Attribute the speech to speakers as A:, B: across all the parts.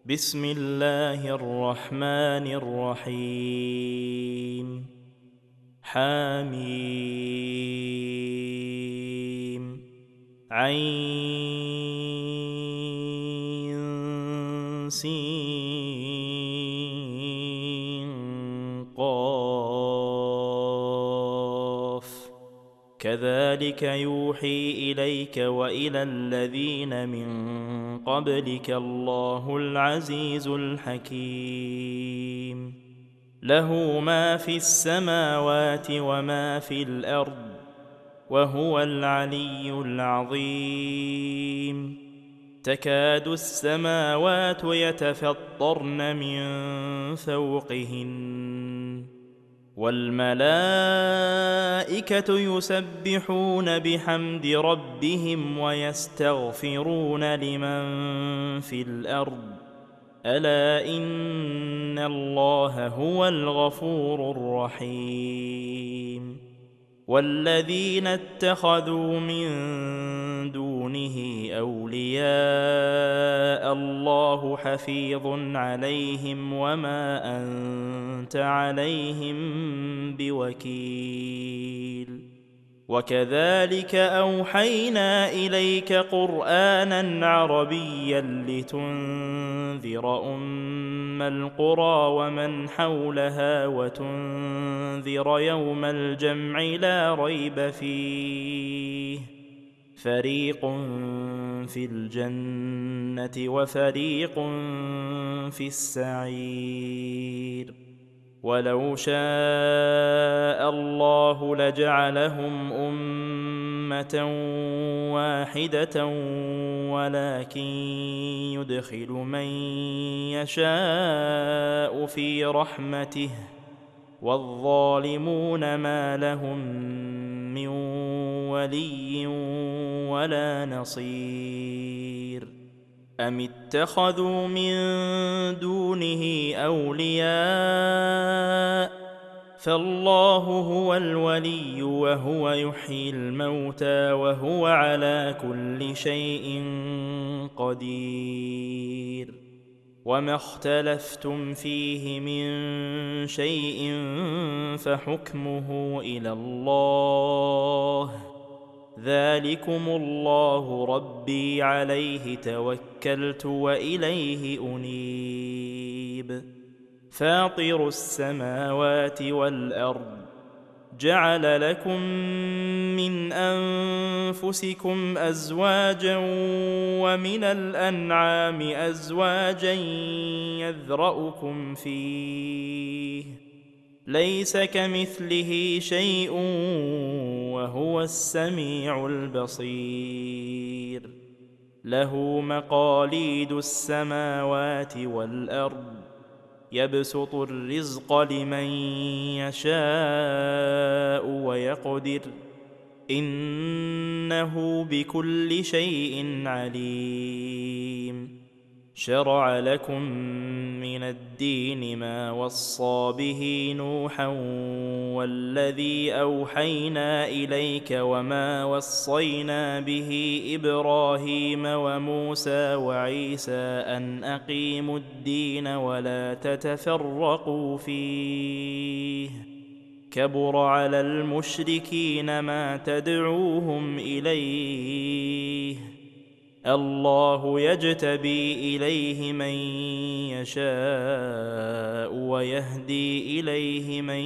A: بسم الله الرحمن الرحيم حميم عين سين قاف كذلك يوحي إليك وإلى الذين من قبلك الله العزيز الحكيم له ما في السماوات وما في الأرض وهو العلي العظيم تكاد السماوات يتفطرن من فوقهن والملائكة يسبحون بحمد ربهم ويستغفرون لمن في الأرض ألا إن الله هو الغفور الرحيم والذين اتخذوا من دونه أولياء الله حفيظ عليهم وما أنت عليهم بوكيل وكذلك أوحينا إليك قرآنا عربيا لتنذر أم القرى ومن حولها وتنذر يوم الجمع لا ريب فيه فريق في الجنة وفريق في السعير ولو شاء الله لجعلهم أمة واحدة ولكن يدخل من يشاء في رحمته والظالمون ما لهم من ولي ولا نصير أم اتخذوا من دونه أولياء فالله هو الولي وهو يحيي الموتى وهو على كل شيء قدير وما اختلفتم فيه من شيء فحكمه إلى الله ذلكم الله ربي عليه توكلت وإليه أنيب فاطر السماوات والأرض جعل لكم من أنفسكم أزواجا ومن الأنعام أزواجا يذرأكم فيه ليس كمثله شيء وهو السميع البصير له مقاليد السماوات والأرض يبسط الرزق لمن يشاء ويقدر إنه بكل شيء عليم شرع لكم من الدين ما وصى به نوحا والذي أوحينا إليك وما وصينا به إبراهيم وموسى وعيسى أن أقيموا الدين ولا تتفرقوا فيه كبر على المشركين ما تدعوهم إليه الله يجتبي إليه من يشاء ويهدي إليه من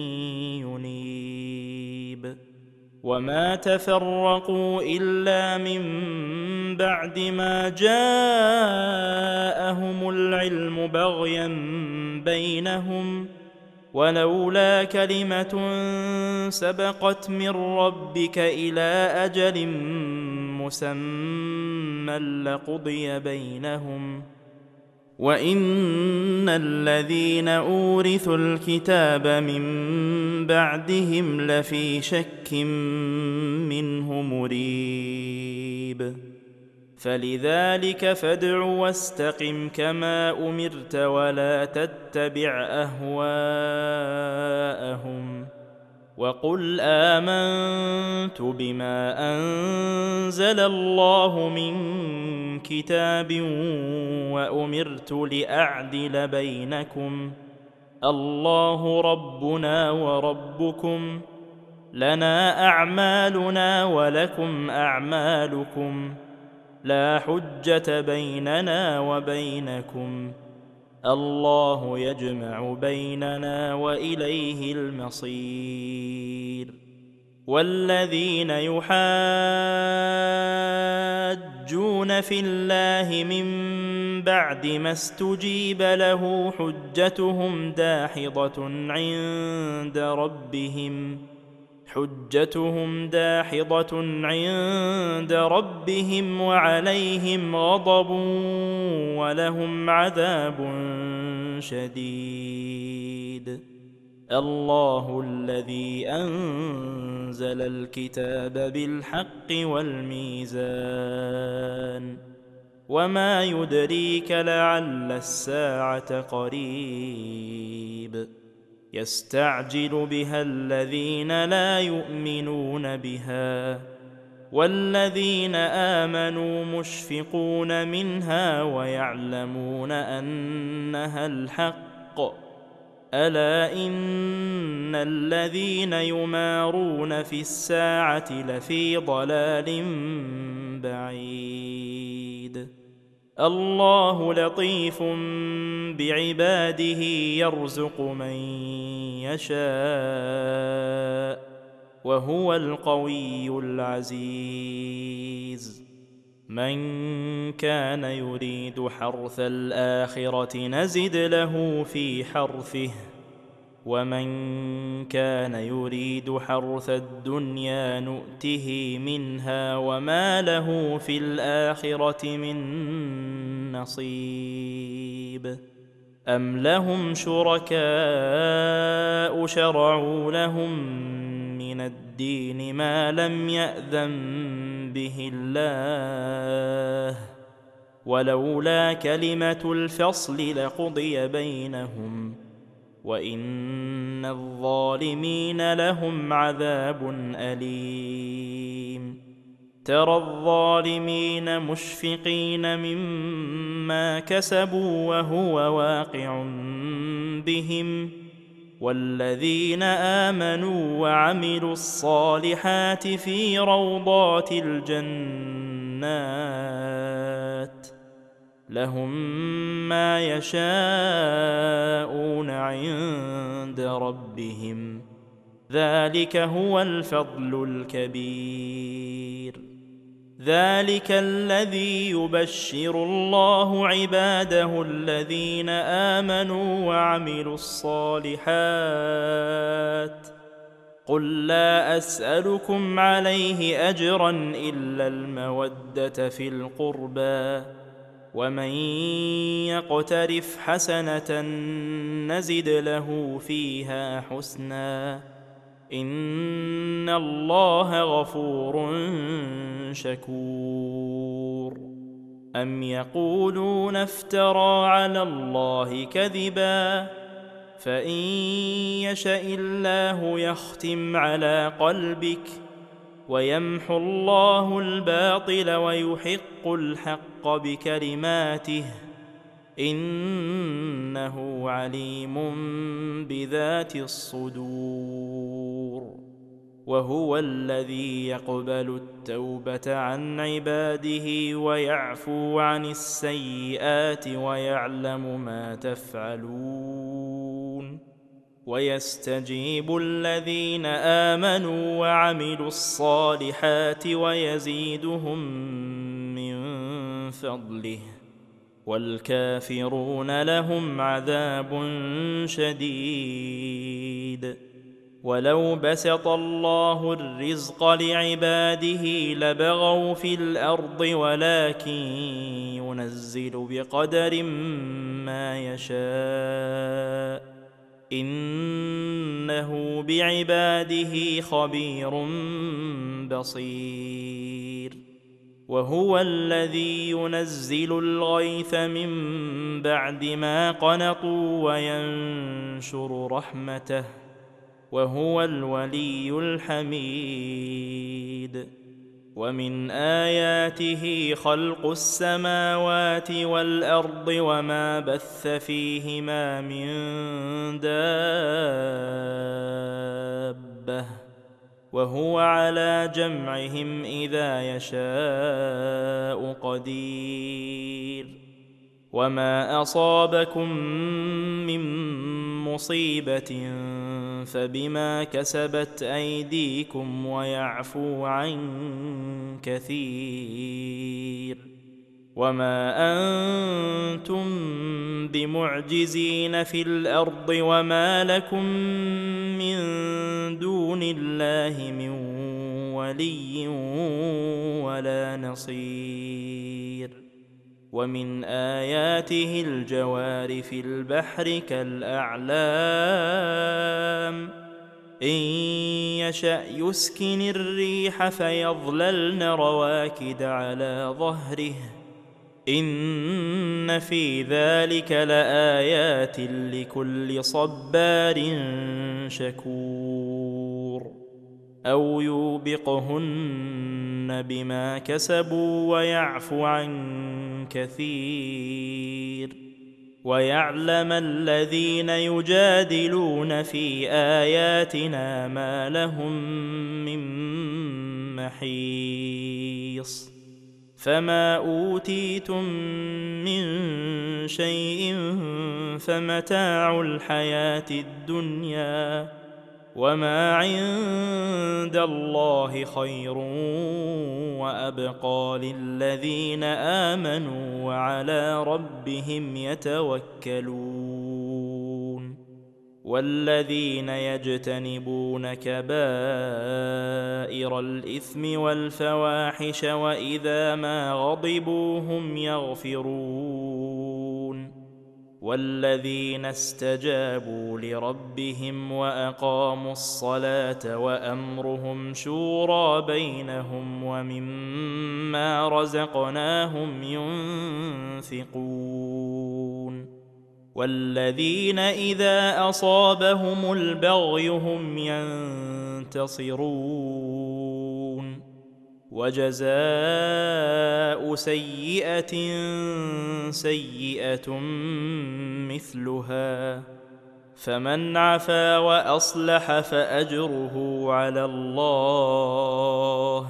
A: ينيب وما تفرقوا إلا من بعد ما جاءهم العلم بغيا بينهم ولولا كلمة سبقت من ربك إلى أجل مسمى لقضي بينهم وإن الذين أورثوا الكتاب من بعدهم لفي شك منه مريب فلذلك فادع واستقم كما أمرت ولا تتبع أهواءهم وقل آمنت بما أنزل الله من كتاب وأمرت لأعدل بينكم الله ربنا وربكم لنا أعمالنا ولكم أعمالكم لا حجة بيننا وبينكم الله يجمع بيننا وإليه المصير. والذين يحاجون في الله من بعد ما استجيب له حجتهم داحضة عند ربهم وعليهم غضب ولهم عذاب شديد. الله الذي أنزل الكتاب بالحق والميزان وما يدريك لعل الساعة قريب يستعجل بها الذين لا يؤمنون بها والذين آمنوا مشفقون منها ويعلمون أنها الحق ألا إن الذين يمارون في الساعة لفي ضلال بعيد. الله لطيف بعباده يرزق من يشاء وهو القوي العزيز. من كان يريد حرث الآخرة نزد له في حرثه ومن كان يريد حرث الدنيا نؤته منها وما له في الآخرة من نصيب. أم لهم شركاء شرعوا لهم من الدين ما لم يأذن به الله ولولا كلمة الفصل لقضي بينهم وإن الظالمين لهم عذاب أليم. ترى الظالمين مشفقين مما كسبوا وهو واقع بهم والذين آمنوا وعملوا الصالحات في روضات الجنات لهم ما يشاءون عند ربهم ذلك هو الفضل الكبير. ذلك الذي يبشر الله عباده الذين آمنوا وعملوا الصالحات قل لا أسألكم عليه أجرا إلا المودة في القربى ومن يقترف حسنة نزد له فيها حسنا إن الله غفور شكور. أم يقولون افترى على الله كذبا فإن يشأ الله يختم على قلبك ويمحو الله الباطل ويحق الحق بكلماته إنه عليم بذات الصدور. وهو الذي يقبل التوبة عن عباده ويعفو عن السيئات ويعلم ما تفعلون ويستجيب الذين آمنوا وعملوا الصالحات ويزيدهم من فضله والكافرون لهم عذاب شديد. ولو بسط الله الرزق لعباده لبغوا في الأرض ولكن ينزل بقدر ما يشاء إنه بعباده خبير بصير. وهو الذي ينزل الغيث من بعد ما قنطوا وينشر رحمته وهو الولي الحميد. ومن آياته خلق السماوات والأرض وما بث فيهما من دابة، وهو على جمعهم إذا يشاء قدير. وما أصابكم من مصيبة فبما كسبت أيديكم ويعفو عن كثير. وما أنتم بمعجزين في الأرض وما لكم من دون الله من ولي ولا نصير. ومن آياته الجوار في البحر كالأعلام إن يشأ يسكن الريح فيظللن رواكد على ظهره إن في ذلك لآيات لكل صبار شكور. أو يوبقهن بما كسبوا ويعفو عن كثير. ويعلم الذين يجادلون في آياتنا ما لهم من محيص. فما أوتيتم من شيء فمتاع الحياة الدنيا وما عند الله خير وأبقى للذين آمنوا وعلى ربهم يتوكلون. والذين يجتنبون كبائر الإثم والفواحش وإذا ما غضبوا هم يغفرون. والذين استجابوا لربهم وأقاموا الصلاة وأمرهم شورى بينهم ومما رزقناهم ينفقون. والذين إذا أصابهم البغي هم ينتصرون. وجزاء سيئة سيئة مثلها فمن عفا وأصلح فأجره على الله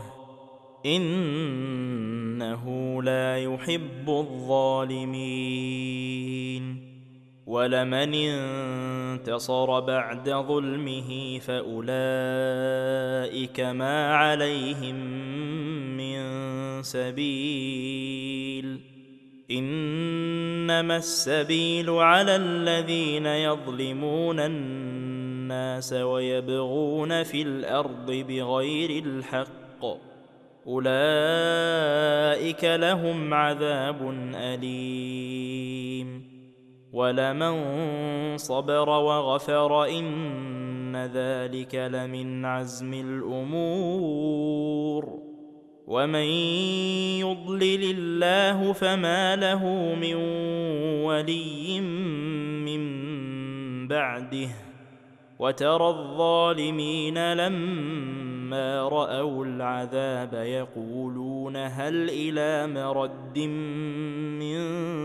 A: إنه لا يحب الظالمين. ولمن انتصر بعد ظلمه فأولئك ما عليهم من سبيل إنما السبيل على الذين يظلمون الناس ويبغون في الأرض بغير الحق أولئك لهم عذاب أليم. ولمن صبر وغفر إن ذلك لمن عزم الأمور. ومن يضلل الله فما له من ولي من بعده. وترى الظالمين لما رأوا العذاب يقولون هل إلى مرد من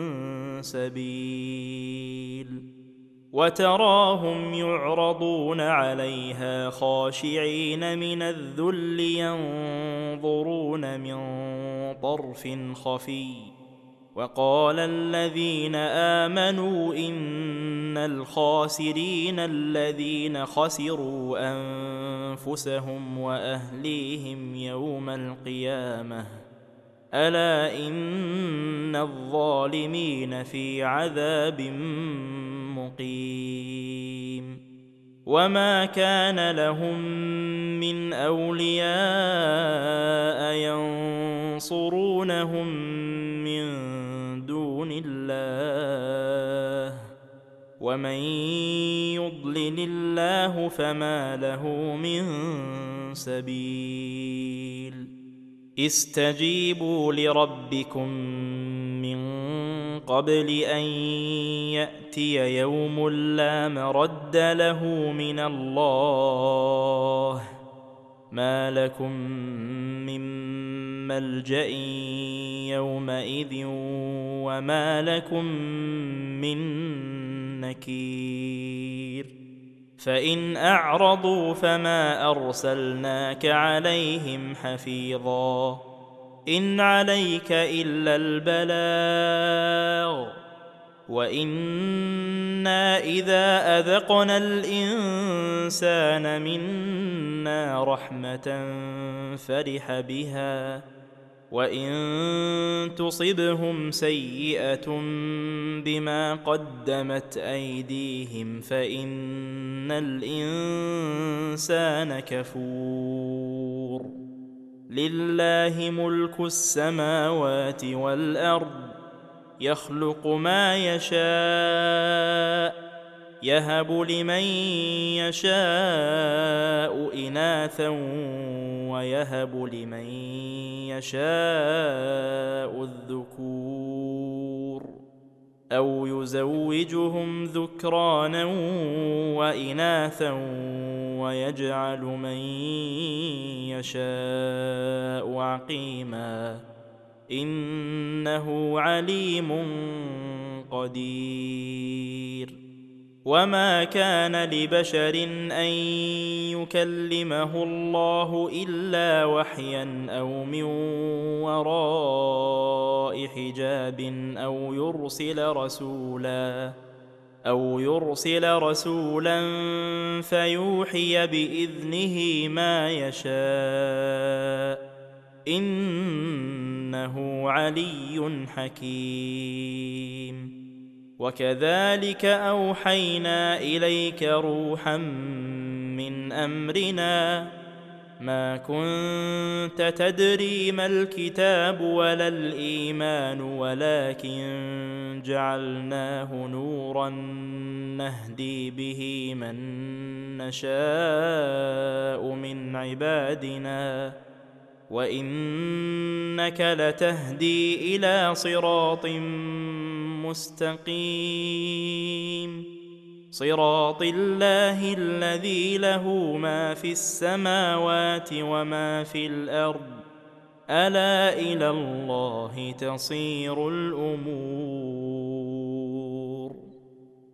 A: سبيل. وتراهم يعرضون عليها خاشعين من الذل ينظرون من طرف خفي. وقال الذين آمنوا إن الخاسرين الذين خسروا أنفسهم وأهليهم يوم القيامة ألا إن الظالمين في عذاب مقيم. وما كان لهم من أولياء ينصرونهم من دون الله ومن يضلل الله فما له من سبيل. استجيبوا لربكم من قبل أن يأتي يوم لا مرد له من الله ما لكم من ملجأ يومئذ وما لكم من نكير فإن أعرضوا فما أرسلناك عليهم حفيظا إن عليك إلا البلاغ وإنا إذا أذقنا الإنسان منا رحمة فرح بها وإن تصبهم سيئة بما قدمت أيديهم فإن الإنسان كفور لله ملك السماوات والأرض يخلق ما يشاء يهب لمن يشاء إناثا ويهب لمن يشاء الذكور أو يزوجهم ذكرانا وإناثا ويجعل من يشاء عقيما إنه عليم قدير وما كان لبشر أن يكلمه الله إلا وحيا أو من وراء حجاب أو يرسل رسولا فيوحي بإذنه ما يشاء إنه علي حكيم وكذلك أوحينا إليك روحا من أمرنا ما كنت تدري ما الكتاب ولا الإيمان ولكن جعلناه نورا نهدي به من نشاء من عبادنا وإنك لتهدي إلى صراط مستقيم صراط الله الذي له ما في السماوات وما في الأرض ألا إلى الله تصير الأمور